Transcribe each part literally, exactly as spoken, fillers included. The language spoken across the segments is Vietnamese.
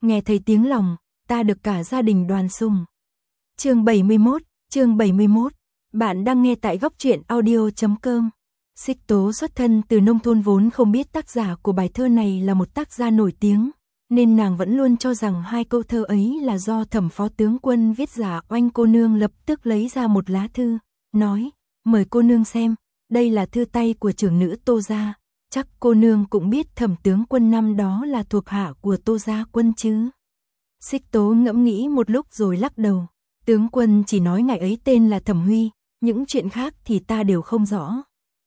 nghe thấy tiếng lòng, ta được cả gia đình đoàn sùng. Chương bảy mươi mốt, chương bảy mươi mốt. Bạn đang nghe tại góc truyện audio chấm com. Xích Tố xuất thân từ nông thôn vốn không biết tác giả của bài thơ này là một tác gia nổi tiếng, nên nàng vẫn luôn cho rằng hai câu thơ ấy là do Thẩm phó tướng quân viết giả. Oanh cô nương lập tức lấy ra một lá thư, nói, mời cô nương xem, đây là thư tay của trưởng nữ Tô gia, chắc cô nương cũng biết Thẩm tướng quân năm đó là thuộc hạ của Tô gia quân chứ. Xích Tố ngẫm nghĩ một lúc rồi lắc đầu, tướng quân chỉ nói ngày ấy tên là Thẩm Huy, những chuyện khác thì ta đều không rõ.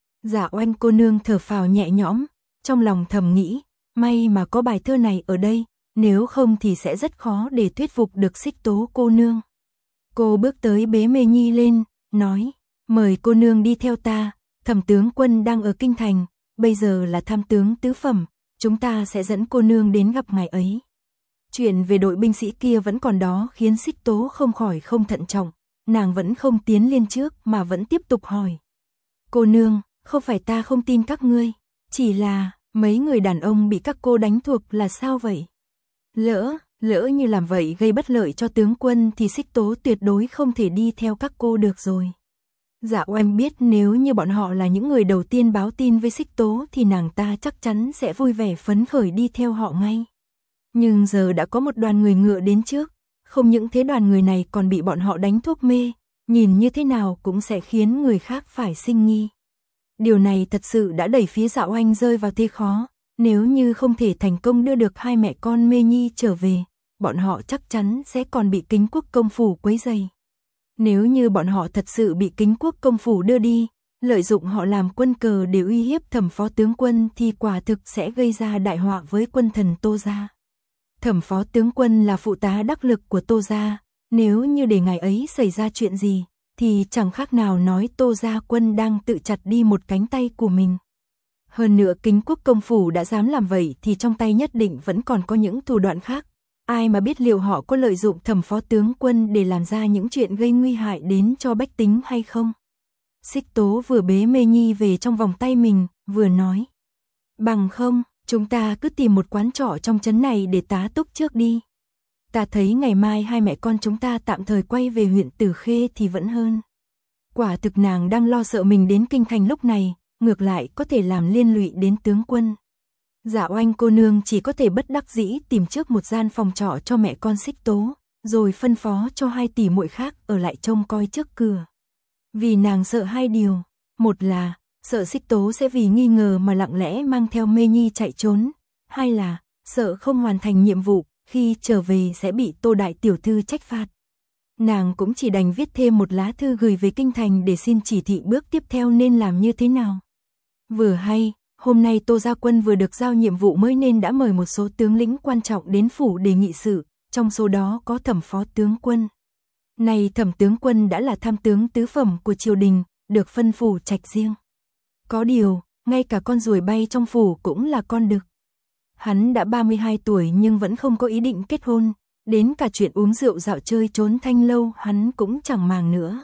Dạ Oanh cô nương thở phào nhẹ nhõm, trong lòng thầm nghĩ, may mà có bài thơ này ở đây, nếu không thì sẽ rất khó để thuyết phục được Xích Tố cô nương. Cô bước tới bế Mê Nhi lên, nói, mời cô nương đi theo ta, Thẩm tướng quân đang ở kinh thành, bây giờ là tham tướng tứ phẩm, chúng ta sẽ dẫn cô nương đến gặp ngài ấy. Chuyện về đội binh sĩ kia vẫn còn đó khiến Xích Tố không khỏi không thận trọng, nàng vẫn không tiến lên trước mà vẫn tiếp tục hỏi. Cô nương, không phải ta không tin các ngươi, chỉ là mấy người đàn ông bị các cô đánh thuộc là sao vậy? Lỡ, lỡ như làm vậy gây bất lợi cho tướng quân thì Xích Tố tuyệt đối không thể đi theo các cô được rồi. Dạ Oanh biết nếu như bọn họ là những người đầu tiên báo tin với Xích Tố thì nàng ta chắc chắn sẽ vui vẻ phấn khởi đi theo họ ngay. Nhưng giờ đã có một đoàn người ngựa đến trước, không những thế đoàn người này còn bị bọn họ đánh thuốc mê, nhìn như thế nào cũng sẽ khiến người khác phải sinh nghi. Điều này thật sự đã đẩy phía Dạ Oanh rơi vào thế khó, nếu như không thể thành công đưa được hai mẹ con Mê Nhi trở về, bọn họ chắc chắn sẽ còn bị Kính Quốc công phủ quấy rầy. Nếu như bọn họ thật sự bị Kính Quốc công phủ đưa đi, lợi dụng họ làm quân cờ để uy hiếp Thẩm phó tướng quân thì quả thực sẽ gây ra đại họa với quân thần Tô gia. Thẩm phó tướng quân là phụ tá đắc lực của Tô gia, nếu như để ngài ấy xảy ra chuyện gì, thì chẳng khác nào nói Tô gia quân đang tự chặt đi một cánh tay của mình. Hơn nữa Kính Quốc công phủ đã dám làm vậy thì trong tay nhất định vẫn còn có những thủ đoạn khác. Ai mà biết liệu họ có lợi dụng Thẩm phó tướng quân để làm ra những chuyện gây nguy hại đến cho bách tính hay không? Xích Tố vừa bế Mê Nhi về trong vòng tay mình, vừa nói. Bằng không, chúng ta cứ tìm một quán trọ trong trấn này để tá túc trước đi. Ta thấy ngày mai hai mẹ con chúng ta tạm thời quay về huyện Tử Khê thì vẫn hơn. Quả thực nàng đang lo sợ mình đến kinh thành lúc này, ngược lại có thể làm liên lụy đến tướng quân. Dạ Oanh cô nương chỉ có thể bất đắc dĩ tìm trước một gian phòng trọ cho mẹ con Xích Tố, rồi phân phó cho hai tỷ muội khác ở lại trông coi trước cửa. Vì nàng sợ hai điều, một là sợ Xích Tố sẽ vì nghi ngờ mà lặng lẽ mang theo Mê Nhi chạy trốn, hai là sợ không hoàn thành nhiệm vụ, khi trở về sẽ bị Tô đại tiểu thư trách phạt. Nàng cũng chỉ đành viết thêm một lá thư gửi về kinh thành để xin chỉ thị bước tiếp theo nên làm như thế nào. Vừa hay, hôm nay Tô gia quân vừa được giao nhiệm vụ mới nên đã mời một số tướng lĩnh quan trọng đến phủ để nghị sự, trong số đó có Thẩm phó tướng quân. Này Thẩm tướng quân đã là tham tướng tứ phẩm của triều đình, được phân phủ trạch riêng. Có điều, ngay cả con ruồi bay trong phủ cũng là con đực. Hắn đã ba mươi hai tuổi nhưng vẫn không có ý định kết hôn, đến cả chuyện uống rượu dạo chơi trốn thanh lâu hắn cũng chẳng màng nữa.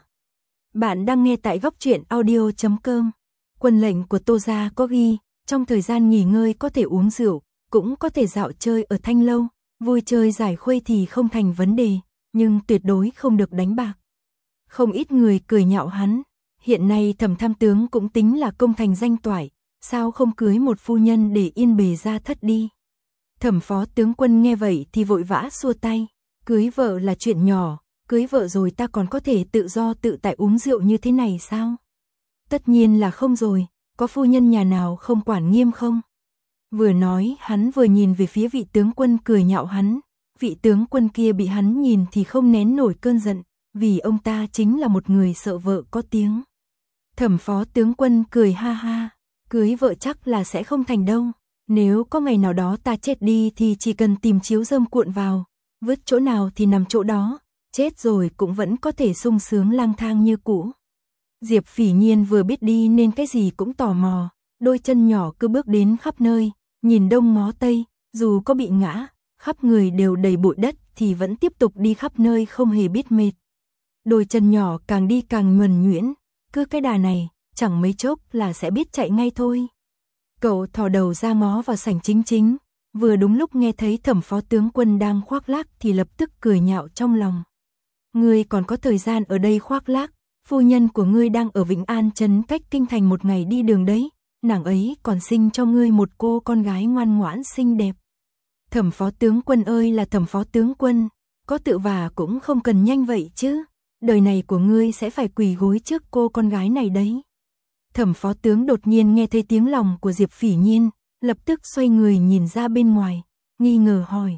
Bạn đang nghe tại góc truyện audio chấm com. Quân lệnh của Tô gia có ghi, trong thời gian nghỉ ngơi có thể uống rượu, cũng có thể dạo chơi ở thanh lâu, vui chơi giải khuây thì không thành vấn đề, nhưng tuyệt đối không được đánh bạc. Không ít người cười nhạo hắn, hiện nay Thẩm tham tướng cũng tính là công thành danh toại, sao không cưới một phu nhân để yên bề gia thất đi. Thẩm phó tướng quân nghe vậy thì vội vã xua tay, cưới vợ là chuyện nhỏ, cưới vợ rồi ta còn có thể tự do tự tại uống rượu như thế này sao? Tất nhiên là không rồi, có phu nhân nhà nào không quản nghiêm không? Vừa nói hắn vừa nhìn về phía vị tướng quân cười nhạo hắn, vị tướng quân kia bị hắn nhìn thì không nén nổi cơn giận, vì ông ta chính là một người sợ vợ có tiếng. Thẩm phó tướng quân cười ha ha, cưới vợ chắc là sẽ không thành đâu, nếu có ngày nào đó ta chết đi thì chỉ cần tìm chiếu rơm cuộn vào, vứt chỗ nào thì nằm chỗ đó, chết rồi cũng vẫn có thể sung sướng lang thang như cũ. Diệp Phỉ Nhiên vừa biết đi nên cái gì cũng tò mò, đôi chân nhỏ cứ bước đến khắp nơi, nhìn đông ngó tây, dù có bị ngã, khắp người đều đầy bụi đất thì vẫn tiếp tục đi khắp nơi không hề biết mệt. Đôi chân nhỏ càng đi càng nhuần nhuyễn, cứ cái đà này, chẳng mấy chốc là sẽ biết chạy ngay thôi. Cậu thò đầu ra ngó vào sảnh chính chính, vừa đúng lúc nghe thấy Thẩm phó tướng quân đang khoác lác thì lập tức cười nhạo trong lòng. Ngươi còn có thời gian ở đây khoác lác, phu nhân của ngươi đang ở Vĩnh An trấn cách kinh thành một ngày đi đường đấy, nàng ấy còn sinh cho ngươi một cô con gái ngoan ngoãn xinh đẹp. Thẩm phó tướng quân ơi là Thẩm phó tướng quân, có tự vả cũng không cần nhanh vậy chứ, đời này của ngươi sẽ phải quỳ gối trước cô con gái này đấy. Thẩm phó tướng đột nhiên nghe thấy tiếng lòng của Diệp Phỉ Nhiên, lập tức xoay người nhìn ra bên ngoài, nghi ngờ hỏi.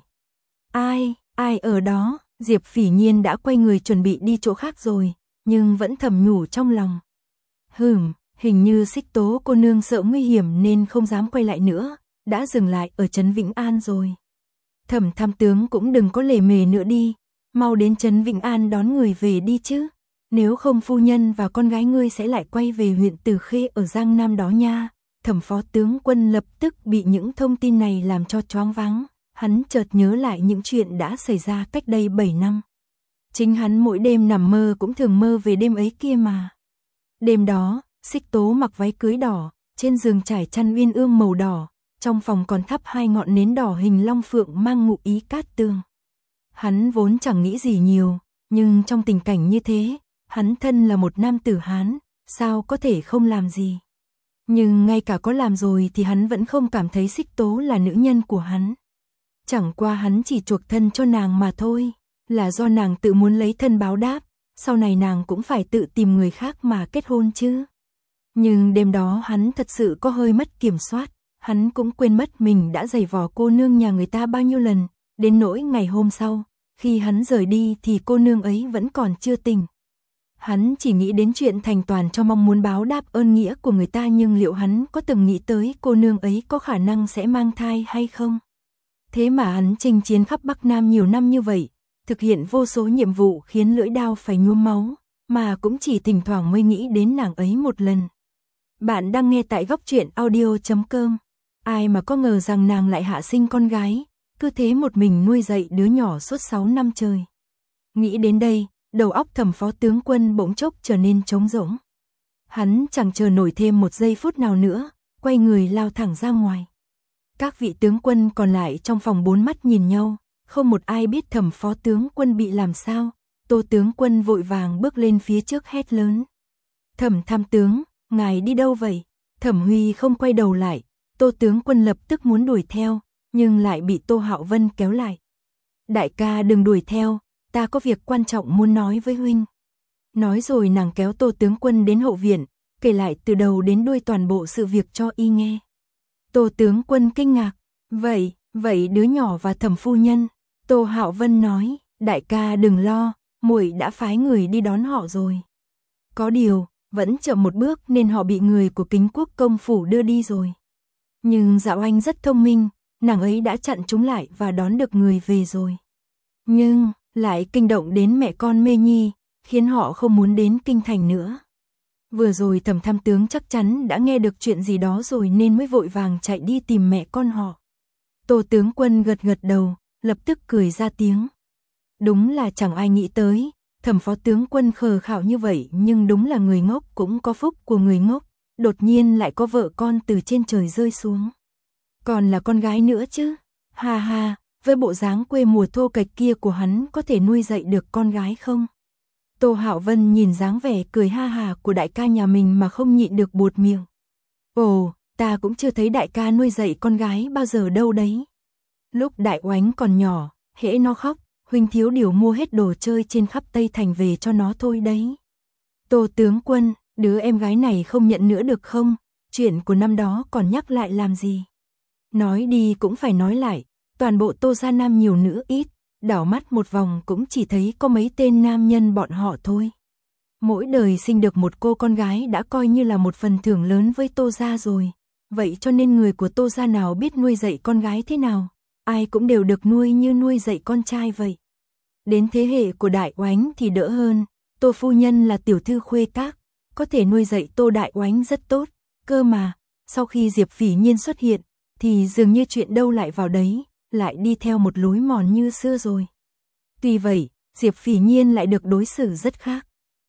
Ai, ai ở đó? Diệp Phỉ Nhiên đã quay người chuẩn bị đi chỗ khác rồi, nhưng vẫn thầm nhủ trong lòng. Hừm, hình như Xích Tố cô nương sợ nguy hiểm nên không dám quay lại nữa, đã dừng lại ở trấn Vĩnh An rồi. Thẩm tham tướng cũng đừng có lề mề nữa đi, mau đến trấn Vĩnh An đón người về đi chứ, nếu không phu nhân và con gái ngươi sẽ lại quay về huyện Từ Khê ở Giang Nam đó nha. Thẩm phó tướng quân lập tức bị những thông tin này làm cho choáng váng, hắn chợt nhớ lại những chuyện đã xảy ra cách đây bảy năm. Chính hắn mỗi đêm nằm mơ cũng thường mơ về đêm ấy kia mà. Đêm đó, Xích Tố mặc váy cưới đỏ, trên giường trải chăn uyên ương màu đỏ, trong phòng còn thắp hai ngọn nến đỏ hình long phượng mang ngụ ý cát tường. Hắn vốn chẳng nghĩ gì nhiều, nhưng trong tình cảnh như thế, hắn thân là một nam tử Hán, sao có thể không làm gì. Nhưng ngay cả có làm rồi thì hắn vẫn không cảm thấy Xích Tố là nữ nhân của hắn. Chẳng qua hắn chỉ chuộc thân cho nàng mà thôi, là do nàng tự muốn lấy thân báo đáp, sau này nàng cũng phải tự tìm người khác mà kết hôn chứ. Nhưng đêm đó hắn thật sự có hơi mất kiểm soát, hắn cũng quên mất mình đã giày vò cô nương nhà người ta bao nhiêu lần, đến nỗi ngày hôm sau, khi hắn rời đi thì cô nương ấy vẫn còn chưa tỉnh. Hắn chỉ nghĩ đến chuyện thành toàn cho mong muốn báo đáp ơn nghĩa của người ta, nhưng liệu hắn có từng nghĩ tới cô nương ấy có khả năng sẽ mang thai hay không? Thế mà hắn chinh chiến khắp Bắc Nam nhiều năm như vậy, thực hiện vô số nhiệm vụ khiến lưỡi đao phải nhuốm máu, mà cũng chỉ thỉnh thoảng mới nghĩ đến nàng ấy một lần. Bạn đang nghe tại góc truyện audio chấm com. Ai mà có ngờ rằng nàng lại hạ sinh con gái, cứ thế một mình nuôi dạy đứa nhỏ suốt sáu năm trời. Nghĩ đến đây, đầu óc Thẩm phó tướng quân bỗng chốc trở nên trống rỗng. Hắn chẳng chờ nổi thêm một giây phút nào nữa, quay người lao thẳng ra ngoài. Các vị tướng quân còn lại trong phòng bốn mắt nhìn nhau, không một ai biết Thẩm phó tướng quân bị làm sao. Tô tướng quân vội vàng bước lên phía trước hét lớn. Thẩm tham tướng, ngài đi đâu vậy? Thẩm Huy không quay đầu lại, Tô tướng quân lập tức muốn đuổi theo, nhưng lại bị Tô Hạo Vân kéo lại. Đại ca đừng đuổi theo, ta có việc quan trọng muốn nói với huynh. Nói rồi nàng kéo Tô tướng quân đến hậu viện, kể lại từ đầu đến đuôi toàn bộ sự việc cho y nghe. Tô tướng quân kinh ngạc, vậy, vậy đứa nhỏ và Thẩm phu nhân. Tô Hạo Vân nói, đại ca đừng lo, muội đã phái người đi đón họ rồi. Có điều, vẫn chậm một bước nên họ bị người của Kính Quốc công phủ đưa đi rồi. Nhưng Dạo Anh rất thông minh, nàng ấy đã chặn chúng lại và đón được người về rồi. Nhưng, lại kinh động đến mẹ con Mê Nhi, khiến họ không muốn đến kinh thành nữa. Vừa rồi Thẩm tham tướng chắc chắn đã nghe được chuyện gì đó rồi nên mới vội vàng chạy đi tìm mẹ con họ. Tô tướng quân gật gật đầu, lập tức cười ra tiếng. Đúng là chẳng ai nghĩ tới, Thẩm phó tướng quân khờ khảo như vậy, nhưng đúng là người ngốc cũng có phúc của người ngốc, đột nhiên lại có vợ con từ trên trời rơi xuống. Còn là con gái nữa chứ, ha ha, với bộ dáng quê mùa thô kệch kia của hắn có thể nuôi dạy được con gái không? Tô Hạo Vân nhìn dáng vẻ cười ha hà của đại ca nhà mình mà không nhịn được buột miệng. Ồ, ta cũng chưa thấy đại ca nuôi dạy con gái bao giờ đâu đấy. Lúc Đại Oánh còn nhỏ, hễ nó khóc, huynh thiếu điều mua hết đồ chơi trên khắp Tây Thành về cho nó thôi đấy. Tô tướng quân, đứa em gái này không nhận nữa được không? Chuyện của năm đó còn nhắc lại làm gì? Nói đi cũng phải nói lại, toàn bộ Tô gia nam nhiều nữ ít, đảo mắt một vòng cũng chỉ thấy có mấy tên nam nhân bọn họ thôi. Mỗi đời sinh được một cô con gái đã coi như là một phần thưởng lớn với Tô gia rồi. Vậy cho nên người của Tô gia nào biết nuôi dạy con gái thế nào? Ai cũng đều được nuôi như nuôi dạy con trai vậy. Đến thế hệ của Đại Oánh thì đỡ hơn, Tô phu nhân là tiểu thư khuê các, có thể nuôi dạy Tô Đại Oánh rất tốt, cơ mà, sau khi Diệp Phỉ Nhiên xuất hiện, thì dường như chuyện đâu lại vào đấy, lại đi theo một lối mòn như xưa rồi. Tuy vậy, Diệp Phỉ Nhiên lại được đối xử rất khác.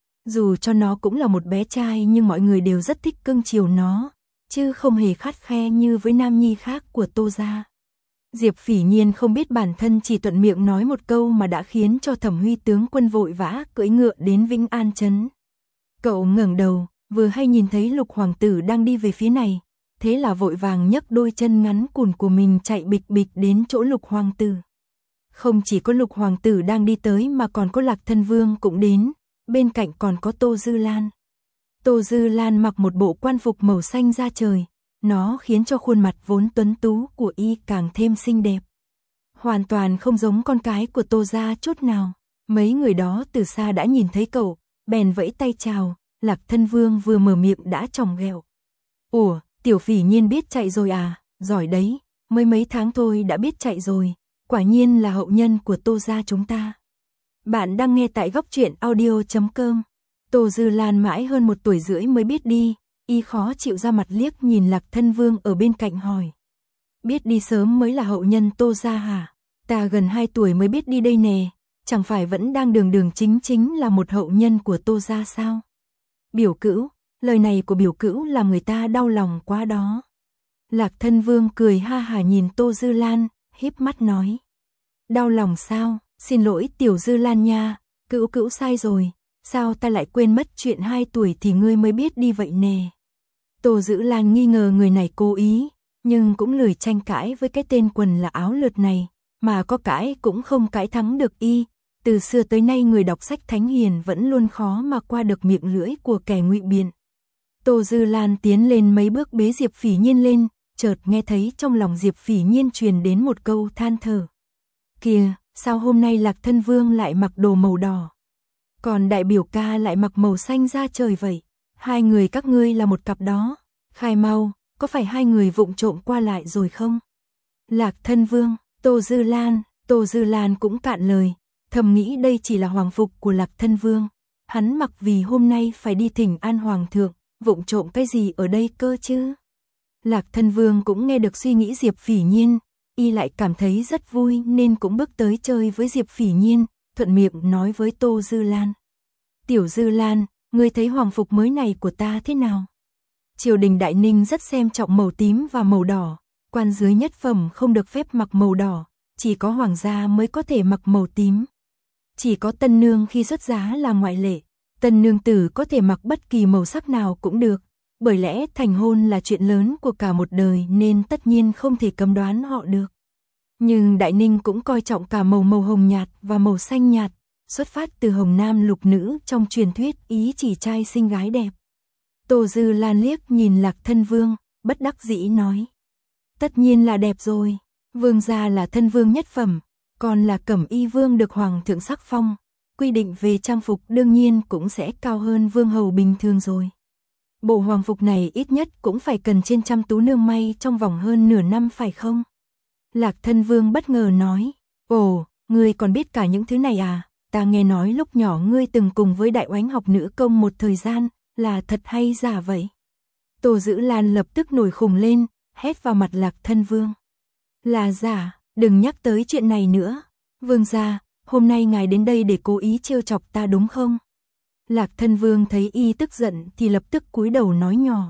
Dù cho nó cũng là một bé trai nhưng mọi người đều rất thích cưng chiều nó, chứ không hề khắt khe như với nam nhi khác của Tô gia. Diệp Phỉ Nhiên không biết bản thân chỉ thuận miệng nói một câu mà đã khiến cho Thẩm Huy tướng quân vội vã cưỡi ngựa đến Vĩnh An trấn. Cậu ngẩng đầu, vừa hay nhìn thấy Lục hoàng tử đang đi về phía này, thế là vội vàng nhấc đôi chân ngắn cùn của mình chạy bịch bịch đến chỗ Lục hoàng tử. Không chỉ có Lục hoàng tử đang đi tới mà còn có Lạc Thân Vương cũng đến, bên cạnh còn có Tô Dư Lan. Tô Dư Lan mặc một bộ quan phục màu xanh da trời, nó khiến cho khuôn mặt vốn tuấn tú của y càng thêm xinh đẹp. Hoàn toàn không giống con cái của Tô gia chút nào. Mấy người đó từ xa đã nhìn thấy cậu, bèn vẫy tay chào. Lạc Thân Vương vừa mở miệng đã chòng ghẹo. Ủa, Tiểu Phỉ Nhiên biết chạy rồi à, giỏi đấy, mới mấy tháng thôi đã biết chạy rồi, quả nhiên là hậu nhân của Tô gia chúng ta. Bạn đang nghe tại góc truyện audio chấm com. Tô Dư Lan mãi hơn một tuổi rưỡi mới biết đi, y khó chịu ra mặt liếc nhìn Lạc Thân Vương ở bên cạnh hỏi. Biết đi sớm mới là hậu nhân Tô gia hả? Ta gần hai tuổi mới biết đi đây nè, chẳng phải vẫn đang đường đường chính chính là một hậu nhân của Tô gia sao? Biểu cữu, lời này của biểu cữu làm người ta đau lòng quá đó. Lạc Thân Vương cười ha hả nhìn Tô Dư Lan, híp mắt nói. Đau lòng sao, xin lỗi Tiểu Dư Lan nha, cữu cữu sai rồi, sao ta lại quên mất chuyện hai tuổi thì ngươi mới biết đi vậy nè. Tô Dư Lan nghi ngờ người này cố ý, nhưng cũng lười tranh cãi với cái tên quần là áo lượt này, mà có cãi cũng không cãi thắng được y. Từ xưa tới nay người đọc sách thánh hiền vẫn luôn khó mà qua được miệng lưỡi của kẻ ngụy biện. Tô Dư Lan tiến lên mấy bước bế Diệp Phỉ Nhiên lên, chợt nghe thấy trong lòng Diệp Phỉ Nhiên truyền đến một câu than thở. Kìa, sao hôm nay Lạc Thân Vương lại mặc đồ màu đỏ, còn đại biểu ca lại mặc màu xanh da trời vậy? Hai người các ngươi là một cặp đó, khai mau, có phải hai người vụng trộm qua lại rồi không? Lạc Thân Vương, Tô Dư Lan, Tô Dư Lan cũng cạn lời. Thầm nghĩ đây chỉ là hoàng phục của Lạc Thân Vương, hắn mặc vì hôm nay phải đi thỉnh an hoàng thượng, vụng trộm cái gì ở đây cơ chứ? Lạc Thân Vương cũng nghe được suy nghĩ Diệp Phỉ Nhiên, y lại cảm thấy rất vui nên cũng bước tới chơi với Diệp Phỉ Nhiên, thuận miệng nói với Tô Dư Lan. Tiểu Dư Lan, ngươi thấy hoàng phục mới này của ta thế nào? Triều đình Đại Ninh rất xem trọng màu tím và màu đỏ, quan dưới nhất phẩm không được phép mặc màu đỏ, chỉ có hoàng gia mới có thể mặc màu tím. Chỉ có tân nương khi xuất giá là ngoại lệ, tân nương tử có thể mặc bất kỳ màu sắc nào cũng được, bởi lẽ thành hôn là chuyện lớn của cả một đời nên tất nhiên không thể cấm đoán họ được. Nhưng Đại Ninh cũng coi trọng cả màu màu hồng nhạt và màu xanh nhạt, xuất phát từ hồng nam lục nữ trong truyền thuyết ý chỉ trai xinh gái đẹp. Tô Dư Lan liếc nhìn Lạc Thân Vương, bất đắc dĩ nói. Tất nhiên là đẹp rồi, vương gia là thân vương nhất phẩm, còn là Cẩm Y Vương được hoàng thượng sắc phong, quy định về trang phục đương nhiên cũng sẽ cao hơn vương hầu bình thường rồi. Bộ hoàng phục này ít nhất cũng phải cần trên trăm tú nương may trong vòng hơn nửa năm phải không? Lạc Thân Vương bất ngờ nói, ồ, ngươi còn biết cả những thứ này à? Ta nghe nói lúc nhỏ ngươi từng cùng với đại oánh học nữ công một thời gian, là thật hay giả vậy? Tô Dữ Lan lập tức nổi khùng lên, hét vào mặt Lạc Thân Vương. Là giả, đừng nhắc tới chuyện này nữa. Vương gia, hôm nay ngài đến đây để cố ý trêu chọc ta đúng không? Lạc Thân Vương thấy y tức giận thì lập tức cúi đầu nói nhỏ.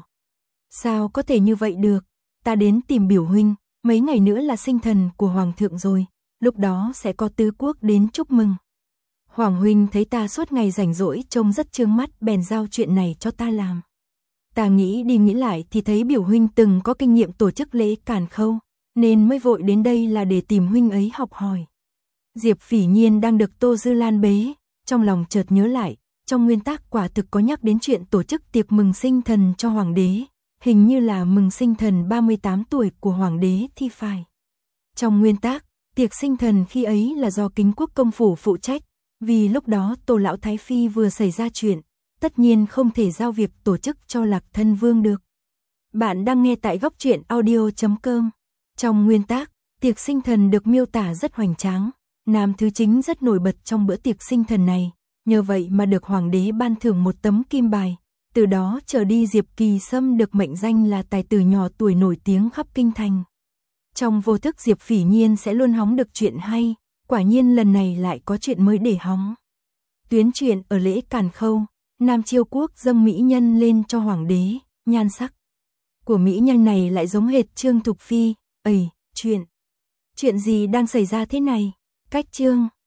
Sao có thể như vậy được? Ta đến tìm biểu huynh, mấy ngày nữa là sinh thần của hoàng thượng rồi, lúc đó sẽ có tứ quốc đến chúc mừng. Hoàng huynh thấy ta suốt ngày rảnh rỗi trông rất chướng mắt bèn giao chuyện này cho ta làm. Ta nghĩ đi nghĩ lại thì thấy biểu huynh từng có kinh nghiệm tổ chức lễ càn khâu, nên mới vội đến đây là để tìm huynh ấy học hỏi. Diệp Phỉ Nhiên đang được Tô Dư Lan bế, trong lòng chợt nhớ lại, trong nguyên tắc quả thực có nhắc đến chuyện tổ chức tiệc mừng sinh thần cho hoàng đế, hình như là mừng sinh thần ba mươi tám tuổi của hoàng đế thì phải. Trong nguyên tắc, tiệc sinh thần khi ấy là do Kính Quốc công phủ phụ trách, vì lúc đó Tô lão thái phi vừa xảy ra chuyện, tất nhiên không thể giao việc tổ chức cho Lạc Thân Vương được. Bạn đang nghe tại góc truyện audio chấm com. Trong nguyên tắc, tiệc sinh thần được miêu tả rất hoành tráng, nam thứ chính rất nổi bật trong bữa tiệc sinh thần này, nhờ vậy mà được hoàng đế ban thưởng một tấm kim bài, từ đó trở đi Diệp Kỳ Sâm được mệnh danh là tài tử nhỏ tuổi nổi tiếng khắp kinh thành. Trong vô thức Diệp Phỉ Nhiên sẽ luôn hóng được chuyện hay, quả nhiên lần này lại có chuyện mới để hóng. Tuyến chuyện ở lễ càn khâu, Nam Chiêu Quốc dâng mỹ nhân lên cho hoàng đế, nhan sắc của mỹ nhân này lại giống hệt Trương Thục Phi, ầy, chuyện Chuyện gì đang xảy ra thế này? Cách chương